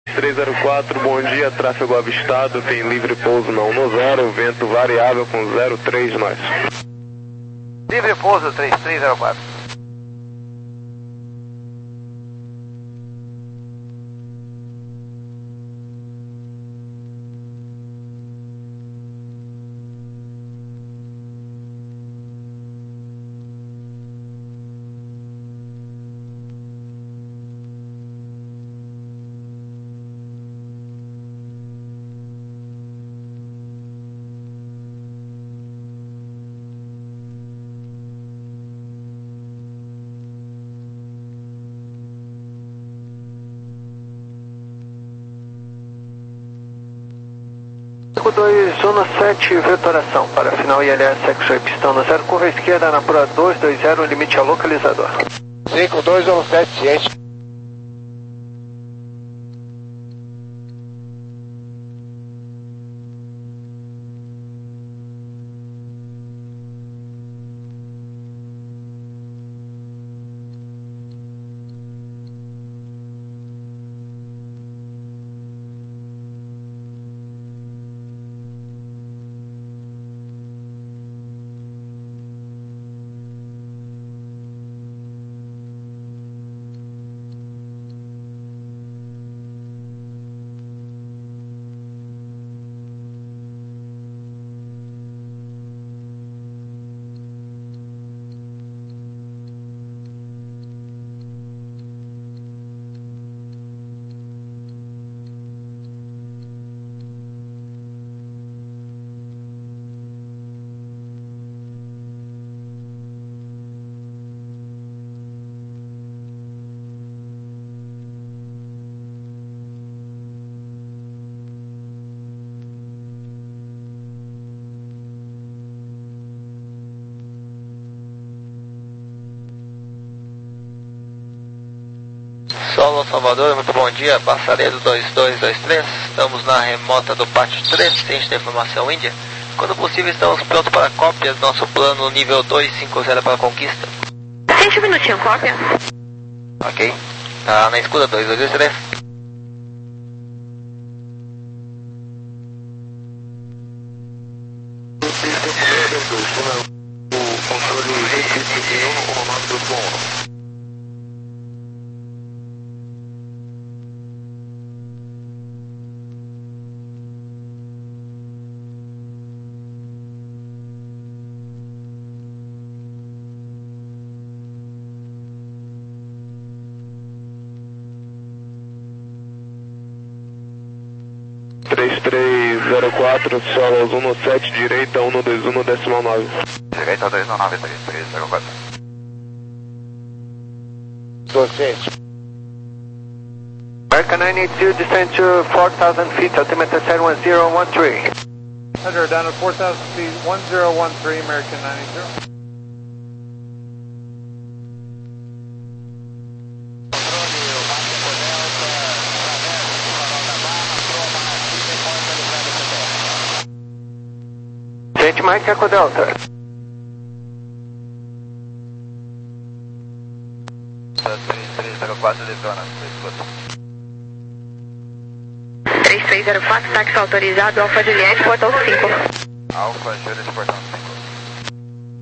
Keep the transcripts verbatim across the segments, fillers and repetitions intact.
três zero quatro, bom dia, tráfego avistado, tem livre pouso não no zero, vento variável com zero três nós. Livre pouso três três zero quatro. cinco dois um sete, vetoração para final I L S X-Ray, pistão no zero, curva esquerda na Pro dois dois zero, limite ao localizador. cinco dois um sete, ciente. Solo Salvador, muito bom dia, Passaredo dois dois dois três, estamos na remota do pátio três, ciente da informação Índia. Quando possível, estamos prontos para cópia do nosso plano nível dois cinco zero para conquista. Sente um minutinho, cópia. Ok, tá na escuta dois dois dois três. O controle um, comando do bom. três três zero quatro, solos um sete, direita um dois um, decimal nove. Direita dois um nove, três três zero quatro. Docente. American nine eight zero, descend to four thousand feet, altimeter set one zero one three. Roger, down to four thousand feet, one zero one three, American nine eight zero. Gente, Mike Echo Delta. três três zero quatro, detona, escuta. três três zero quatro, táxi autorizado, Alfa Juliette, portão cinco. Alfa Juliette, portão cinco.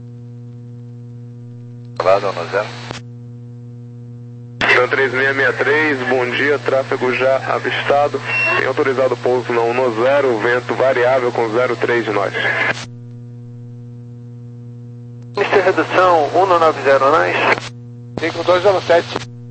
Lado no zero. Então três seis seis três, bom dia, tráfego já avistado, tem autorizado pouso não no zero, vento variável com zero três de nós. mister Redução um nove zero nós. cinco dois um sete.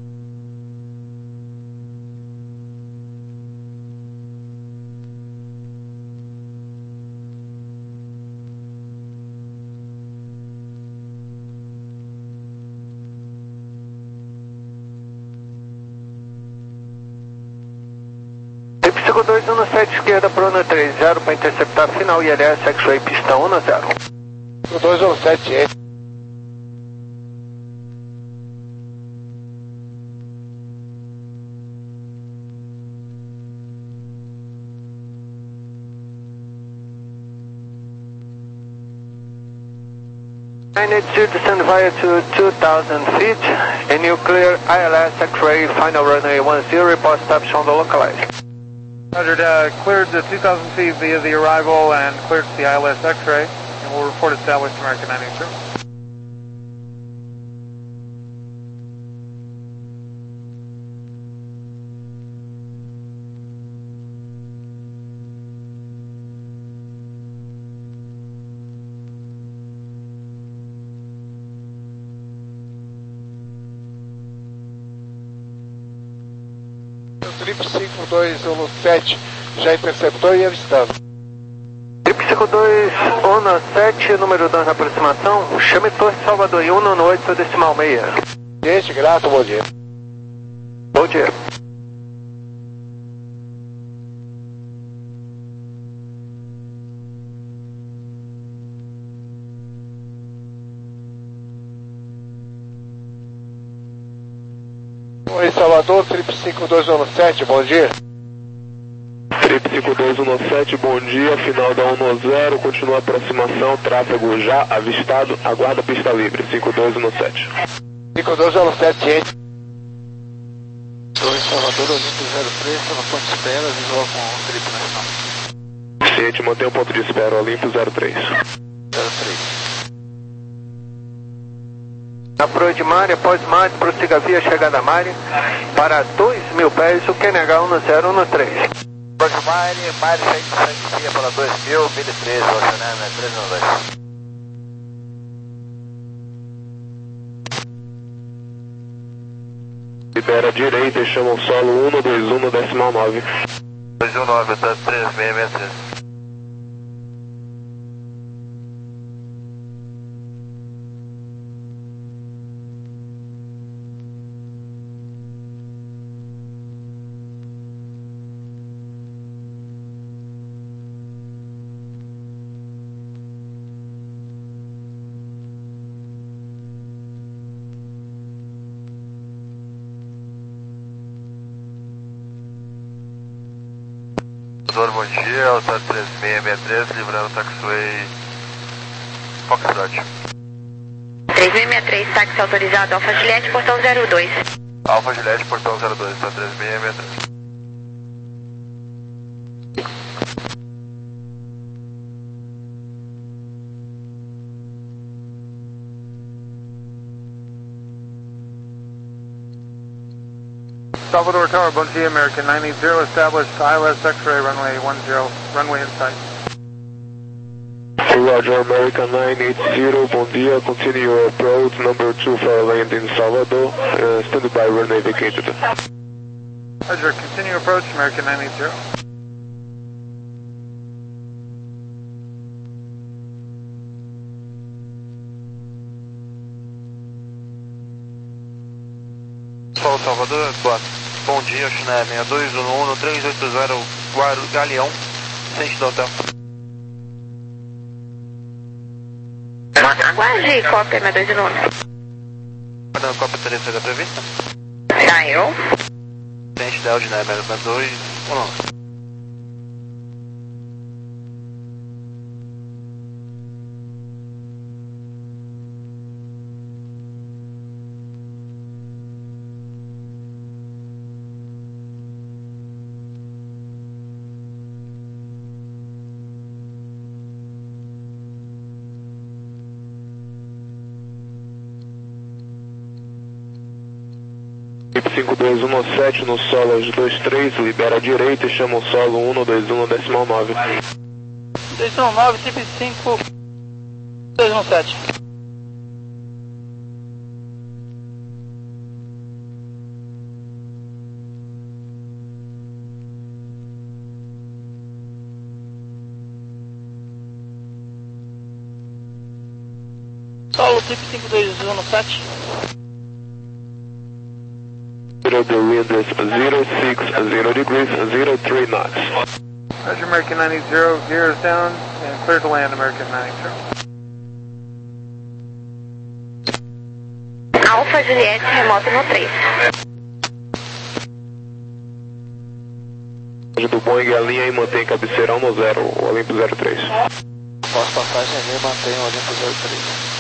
cinco dois um sete, esquerda pro um três zero para interceptar final I L S X-Ray, pistão um zero. cinco dois um sete, é. nine eight zero, descend via to two thousand feet, and you clear I L S X-Ray, final runway one zero, report stop shown the localized. Roger, uh, cleared the two thousand feet via the arrival and cleared the I L S X-ray, and we'll report established American ninety-two. Trip cinco dois um sete já interceptou e avistado. Trip cinco dois um sete, número dois na aproximação, chame Torre Salvador e uno no oito decimal meia. Gente, grato, bom dia. Bom dia. Oi, Salvador, Trip cinco dois um sete, bom dia. Trip cinco dois um sete, bom dia, final da um zero, continua a aproximação, tráfego já avistado, aguarda pista livre, cinco dois um sete. cinco dois um sete, gente. Torre Salvador, Olimpo zero três, está no ponto de espera, visual com o Trip nacional. Ciente, mantém o ponto de espera, Olimpo zero três. zero três. Na proa de Mari, após Mari, prossiga via chegada a Mari, para dois mil pés, o Q N H um zero um três. Proa de Mari, Mari segue via para dois mil, mil e treze, oceano três um dois. Libera a direita e chama o solo um dois um decimal nove. dois um nove, tá três seis seis três. Bom dia, Alta três seis seis três, livrando taxiway Foxtrot. três seis seis três, táxi autorizado, Alfa Juliette, portão zero dois. Alfa Juliette, portão zero dois, tá três seis seis três. Salvador Tower, bom dia, American ninety, established I L S X-ray, runway ten, runway in sight. Roger, American nine eight zero, bom dia, continue your approach, number two for landing Salvador, uh, stand by, runway vacated. Roger, continue approach, American nine eight zero. Paulo Salvador, boa. Bom dia, China seis dois um um, três oito zero, Galeão, centro do hotel. Aguarde, cópia seis dois um um. Guardando cópia terceira prevista? Saiu. Centro da Aldinai, seis dois um um. cinco dois um sete no solo dois três, libera a direita e chama o solo um dois um decimal nove. dois um nove, Trip cinco dois um sete. Solo Trip cinco dois um sete. The wind is zero six zero degrees, zero three knots. Roger, American ninety, gears down, and clear to land, American ninety. Alfa Juliette, remoto no três. Do Boeing, a linha e mantém cabeceira um zero, o Olimpo zero três. Após passagem e mantém o Olimpo zero três.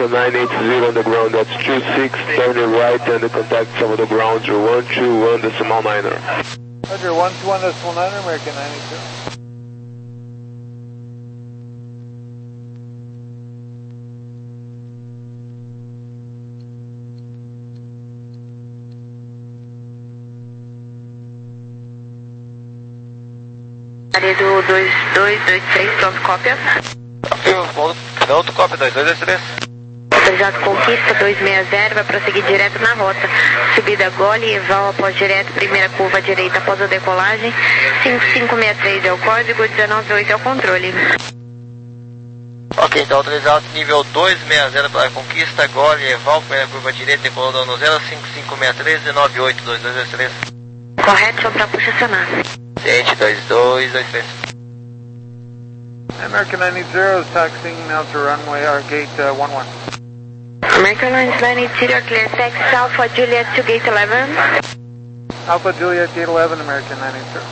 nine eight zero on the ground, that's two six, turn right and contact some of the ground, one two one decimal niner. Roger, one two one decimal niner, American nine eight zero. Do dois dois dois três, pronto, cópia. Pronto, cópia, dois dois dois três. Autorizado Conquista dois seis zero, vai prosseguir direto na rota. Subida Gole, Eval após direto, primeira curva à direita após a decolagem. cinco cinco seis três é o código, dezenove oito é o controle. Ok, então autorizado nível dois seis zero para a Conquista, Gole, Eval, primeira curva à direita, decolando no zero cinco cinco seis três, dezenove oito, dois dois dois três. Correto, só para puxar acionar. Ciente, dois dois dois três. American nine eight zero is taxiing now to runway, or gate uh, one one. American Airlines nine eight zero, clear taxi Alpha Juliet to gate eleven. Alpha Juliet, gate eleven, American nine eight zero.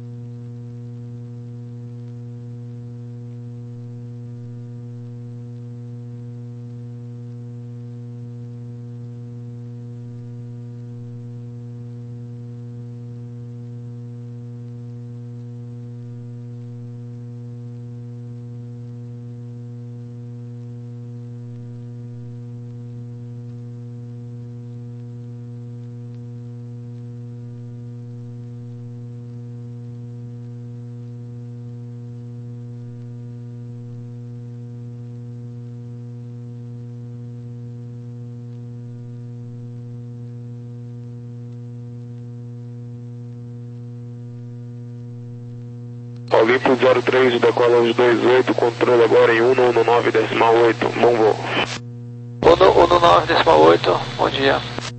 Olimpo zero três, decola os dois oito, controle agora em um um nove decimal oito, bom voo. um um nove decimal oito, bom dia.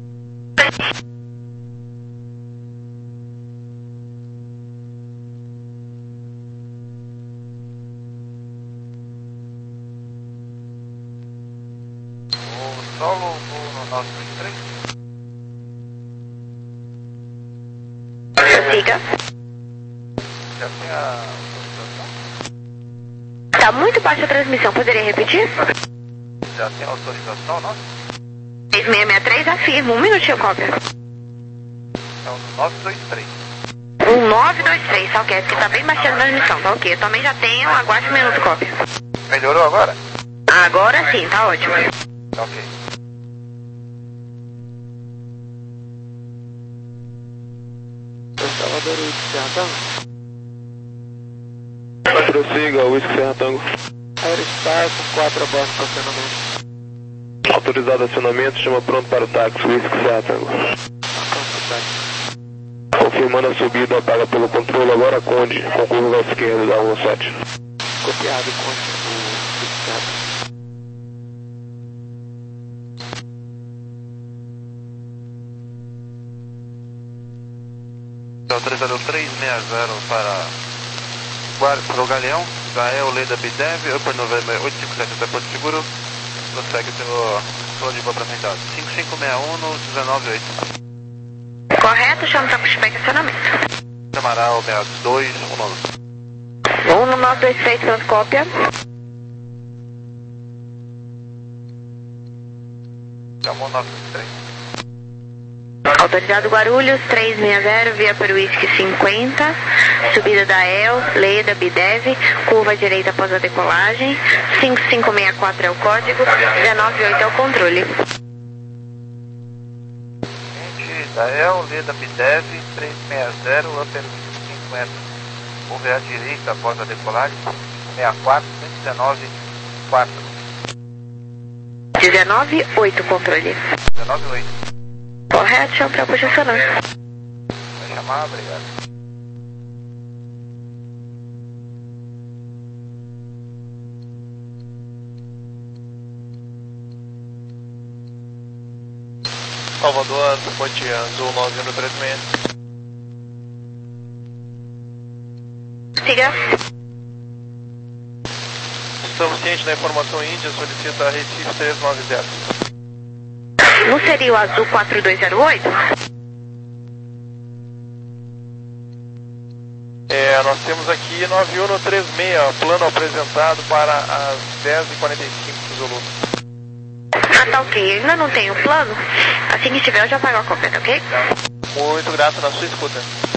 O solo, o nove dois três. Prossiga. Já tem a... Tá muito baixa a transmissão, poderia repetir? Já tem autorização, não? seis seis seis três, afirma, um minutinho, cópia. Então, nove dois três. um nove dois três, tá ok, porque tá bem baixinha a transmissão, tá ok. Eu também já tenho, aguarde um minuto, cópia. Melhorou agora? Agora sim, tá ótimo. Ok. Salvador Whisky Serra Tango. Prossiga, Whisky Serra Tango. Aerostar com quatro a bordo para acionamento. Autorizado acionamento, chama pronto para o táxi, Whisky Serra Tango. Confirmando a subida, apaga pelo controle, agora Conde, com curva à esquerda da um sete. Copiado, Conde, o Whisky Serra Tango. Autorizado três seis zero para, para o Galeão, Gael, Leda, Bidev, Upper November oito cinco sete até Porto Seguro, prossegue pelo plano de voo apresentado. cinco cinco seis um, dezenove oito. Correto, chama para pushback acionamento. Amaral, seis dois um nove. um nove dois três, pronto, cópia. Chamou nove três. Autorizado Guarulhos, três seis zero, via para o Whisky cinquenta, subida da E L, Leda, Bidev, curva direita após a decolagem, cinco cinco seis quatro é o código, dezenove oito é o controle. Da E L, Leda, Bidev, três seis zero, Upper cinquenta, curva à direita após a decolagem, seis quatro, cento e dezenove, quatro. dezenove oito, controle. dezenove oito. Correto, chama para posicionar. Vai chamar, obrigado. Salvador, Ponte Azul nove um três seis. Siga. Estamos cientes da informação Índia, solicita Recife três nove zero. Não seria o azul quatro dois zero oito? É, nós temos aqui nove um três seis, plano apresentado para as dez e quarenta e cinco do Zulu. Ah, tá ok. Ainda não tenho o plano. Assim que tiver eu já pago a cópia, tá ok? Muito grato na sua escuta.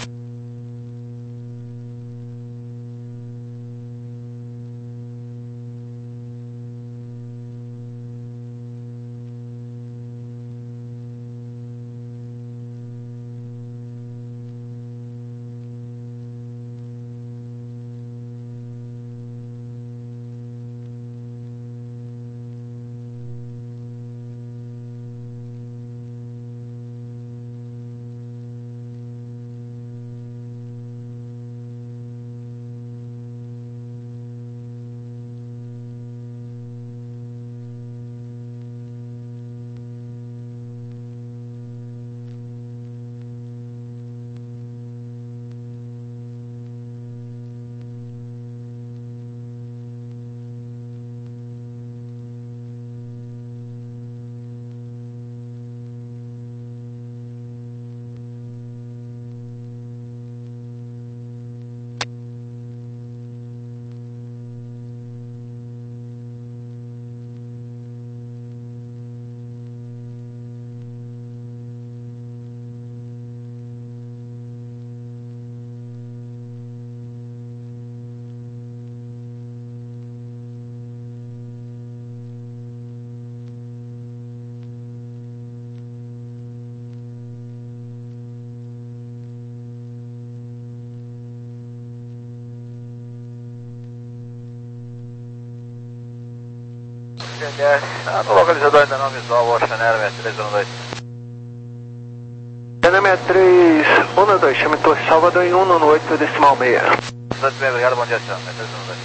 Ah, no localizador ainda não visual, Ocean Air sessenta e três um dois. sessenta e três um dois, chame Torre Salvador em um no oito decimal seis. Muito bem, obrigado, bom dia, senhor. sessenta e três um dois.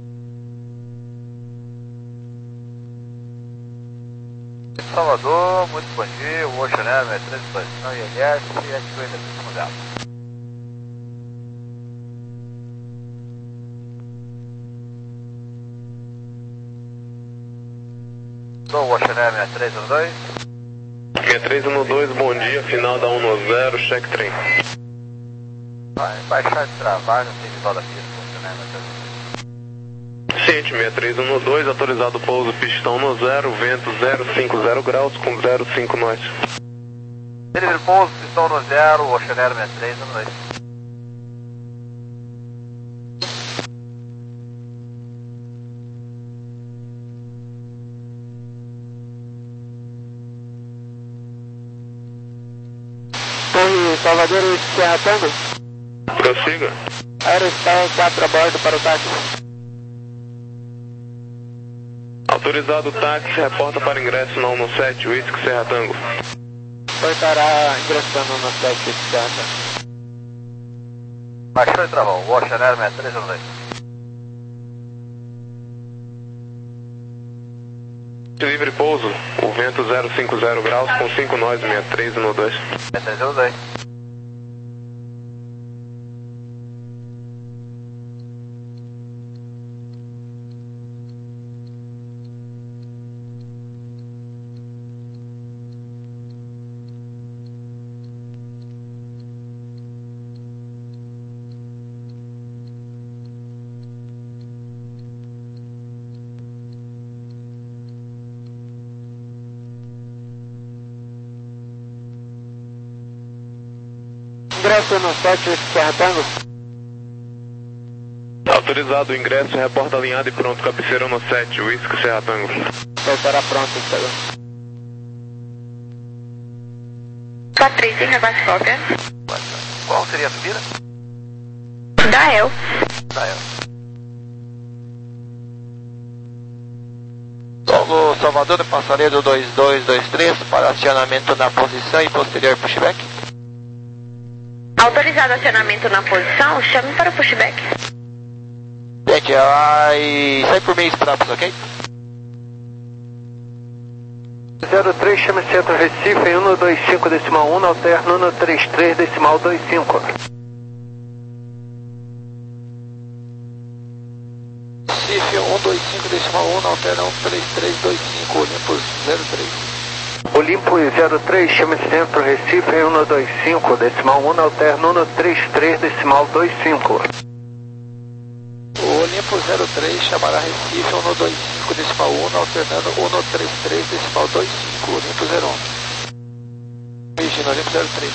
Salvador, muito bom dia, o Ocean Air sessenta e três um dois, não I L S e ativei da pista mundial. Sou o Ocean Air sessenta e três um dois. sessenta e três um dois, bom dia, final da um zero, check trem. Vai baixar de trabalho, não tem visual da pista, Ocean Air sessenta e três um dois. Ciente, sessenta e três um dois, autorizado pouso, pistão no zero, vento zero cinco zero graus com zero cinco nós. Delivery pouso, pistão no zero, Ocean Air sessenta e três um dois. Torre Salvador, Serra Tango. Prossiga. Aerostar quatro a bordo para o táxi. Autorizado o táxi, reporta para ingresso na um sete, Whisky Serra Tango. Portará ingressando no sete Serra Tango. Baixou e travou, Ocean Air sessenta e três um dois. Livre pouso, o vento zero cinco zero graus com cinco nós, sessenta e três um dois. sessenta e três um dois. Ingresso no sete Serra Tango. Autorizado o ingresso, reporta alinhado e pronto, cabeceira no sete, Whisky Serra Tango. Portará pronto, Serra. Patrícia, rebate cópia. Qual seria a subida? Da El. Da El. Solo Salvador, passaredo dois dois dois três, para acionamento na posição e posterior pushback. Autorizado acionamento na posição, chame para o pushback. Gente, vai sair por meios próprios, ok? zero três, chame Centro Recife em um dois cinco decimal um, alterno um três três decimal dois cinco. Recife um dois cinco decimal um, alterno um três três dois cinco, Olympus zero três. Olympus zero três, chame Centro Recife em um dois cinco decimal um, alterno um três três decimal dois cinco. O Olympus zero três, chamará Recife um dois cinco decimal um, alternando um três três decimal dois cinco, Olimpo zero um. Virgínia, Olimpo zero três.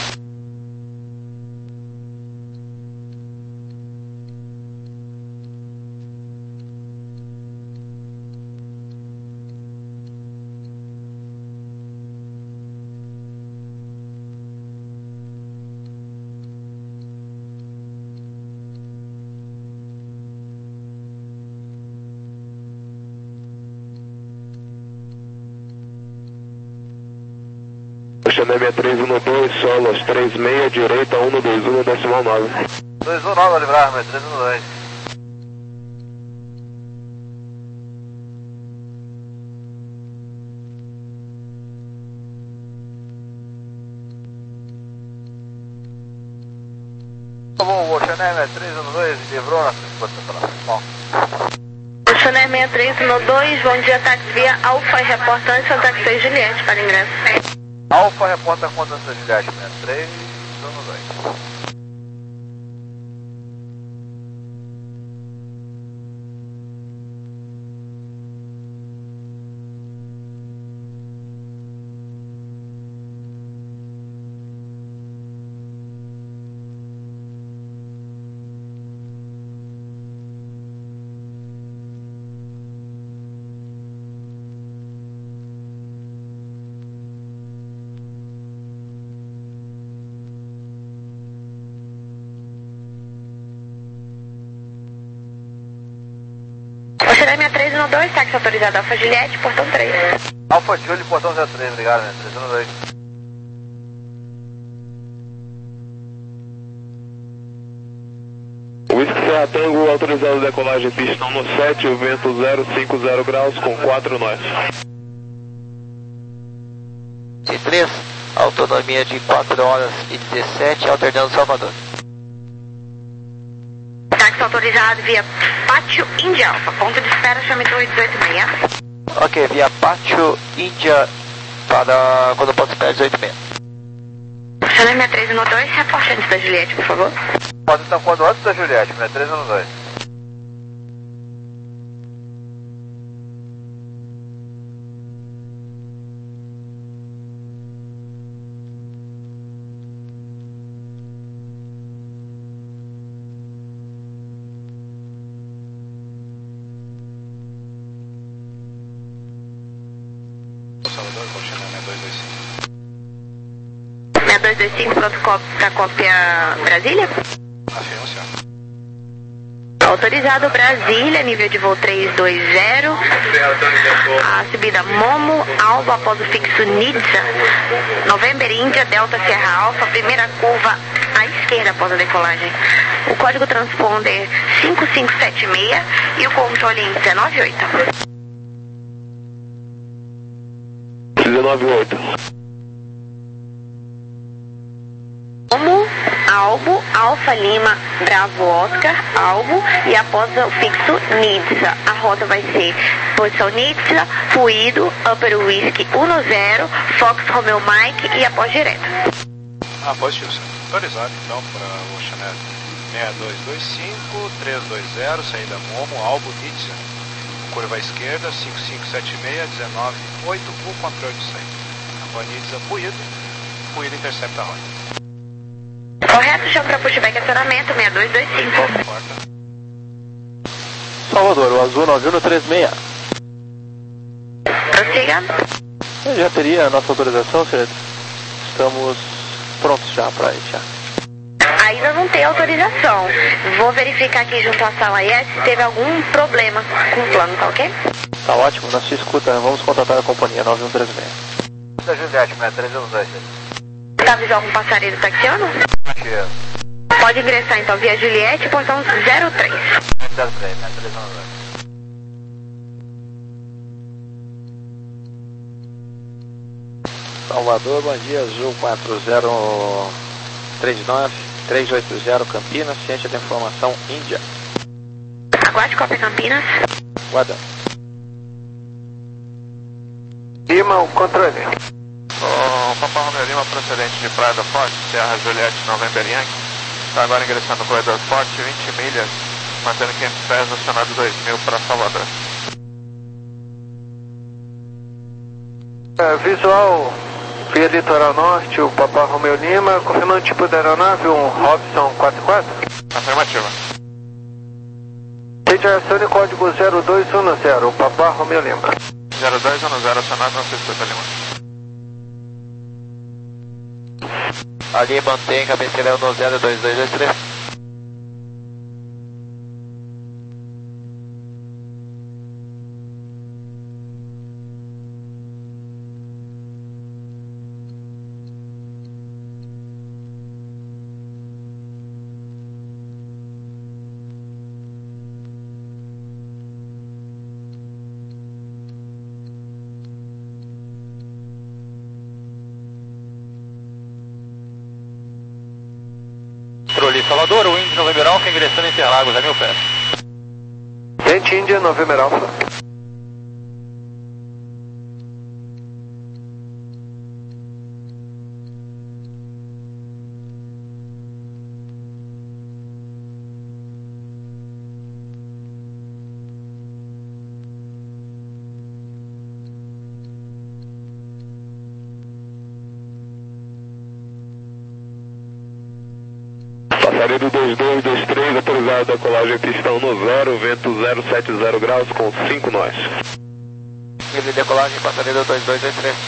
Xané sessenta e três um dois, solos três seis, direita um dois um, decimal nove. dois um nove, livrar, meu, três um dois. Tá bom, o Xané três um dois, livrou na sua bom. Xané sessenta e três um dois, bom dia, táxi via Alfa e reporta antes Santa Cruz Juliette para ingresso. Alfa reporta conta da Juliette sessenta e três um dois. Xané sessenta e três um dois, táxi autorizado Alfa Juliette, portão três. Alfa Júlio, portão zero três, obrigado, né? três um dois. Whisky Serra Tango, autorizado decolagem pistão no sete, o vento zero cinco zero graus com quatro nós. T três, autonomia de quatro horas e dezessete, alternando Salvador. Táxi autorizado via Pátio Índia Alfa, ponto de espera, chame oito oito seis. Ok, via Pátio Índia para quando o ponto de espera dezoito seis. Xané sessenta e três um dois, reporte antes da Juliette, por favor. Pode estar quando antes da Juliette, sessenta e três um dois. Salvador, sessenta e dois vinte e cinco, pronto para cópia Brasília? Afirma, senhor. Autorizado Brasília, nível de voo três dois zero. A subida Momo, Alba após o fixo Nidsa. November Índia, Delta Sierra Alfa, primeira curva à esquerda após a decolagem. O código transponder cinco cinco sete seis e o controle em dezenove oito. dezenove oito. Momo, Albo, Alfa Lima, Bravo Oscar, Albo e após o fixo Nidsa. A rota vai ser posição Nidsa, Ruído, Upper Whisky um zero, Fox Romeo Mike e após direto. Ah, positivo, senhor. Autorizado então para o Xané sessenta e dois vinte e cinco, três dois zero, saída Momo, Albo, Nidsa. Curva à esquerda, cinco cinco sete seis, dezenove oito, o controle de saída. Após Nidsa, Ruído, Ruído intercepta a rota. Correto, chama para pushback acionamento sessenta e dois vinte e cinco. Porta. Salvador, o azul nove um três seis. Prossiga. Eu já teria a nossa autorização, senhor? Estamos prontos já para iniciar. Ainda não tem autorização. Vou verificar aqui junto à sala I S se teve algum problema com o plano, tá ok? Tá ótimo, na sua escuta, vamos contratar a companhia nove um três seis. Da Juliette, sessenta e três um dois. Tá visual com passaredo taxiano? Aqui, Pode ingressar então via Juliette, portão zero três. zero três, sessenta e três um dois. Salvador, bom dia, Azul quatro zero três nove, três oito zero Campinas, ciência da informação Índia. Aguarde cópia Campinas. Guarda. Lima, o controle. O Papa Romeo Lima, procedente de Praia da Forte, Serra Juliette, November Yankee, está agora ingressando no corredor Forte, vinte milhas, mantendo quinhentos pés, acionado dois mil para Salvador. É, visual, via litoral norte, o Papa Romeo Lima, confirmando o tipo da aeronave, um Robson quatro quatro? Afirmativa. Radiação código zero dois um zero, Papa Romeo Lima. zero dois um zero, acionado, não se escuta, Lima. Ali mantém cabeceira no zero dois dois dois três. Controle Salvador, o Indy November Alpha ingressando em Interlagos, a mil pés. Gente Índia, November Alpha. Passaredo dois dois dois três, autorizado a colagem pistão no zero, vento zero sete zero graus com cinco nós. Livre de decolagem, passaredo dois dois dois três.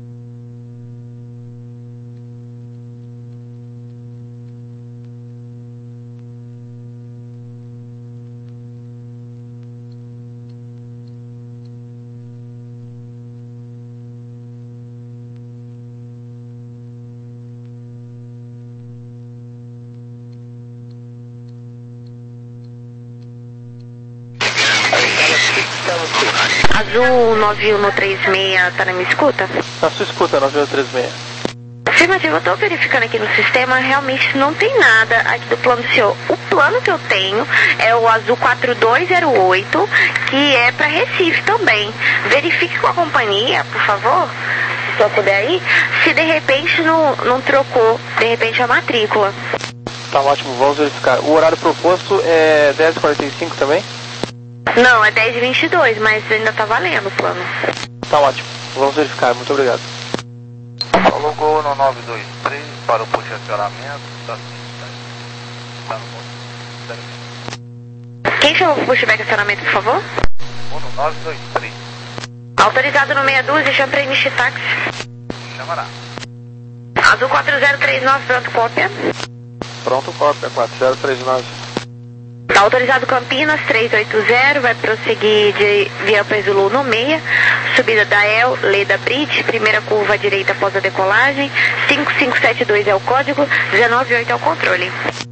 Azul nove um três seis, tá na minha escuta? Na sua escuta, nove um três seis. Afirmativo, eu tô verificando aqui no sistema, realmente não tem nada aqui do plano do senhor. O plano que eu tenho é o Azul quatro dois zero oito, que é para Recife também. Verifique com a companhia, por favor, se só puder ir, se de repente não, não trocou, de repente, a matrícula. Tá ótimo, vamos verificar. O horário proposto é dez e quarenta e cinco também? Não, é dez e vinte e dois, mas ainda tá valendo o plano. Tá ótimo, vamos verificar, muito obrigado. Falou Gol no nove dois três para o posicionamento. Tá, tá no ponto. Quem chamou pro pushback acionamento, por favor? um no nove dois três. Autorizado no seis dois, chama para iniciar táxi. Chamará. Azul quatro zero três nove, pronto, cópia. Pronto, cópia, quatro zero três nove. Tá autorizado Campinas três oito zero, vai prosseguir de via Zulu no meia, subida da E L, Leda Bridge, primeira curva à direita após a decolagem, cinco cinco sete dois é o código, dezenove oito é o controle.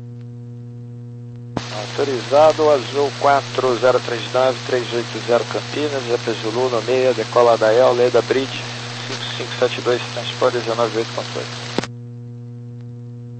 Autorizado, Azul quatro zero três nove, três oito zero Campinas, via Zulu no meia, decola da E L, Leda Bridge, cinco cinco sete dois, transporte dezenove oito controle.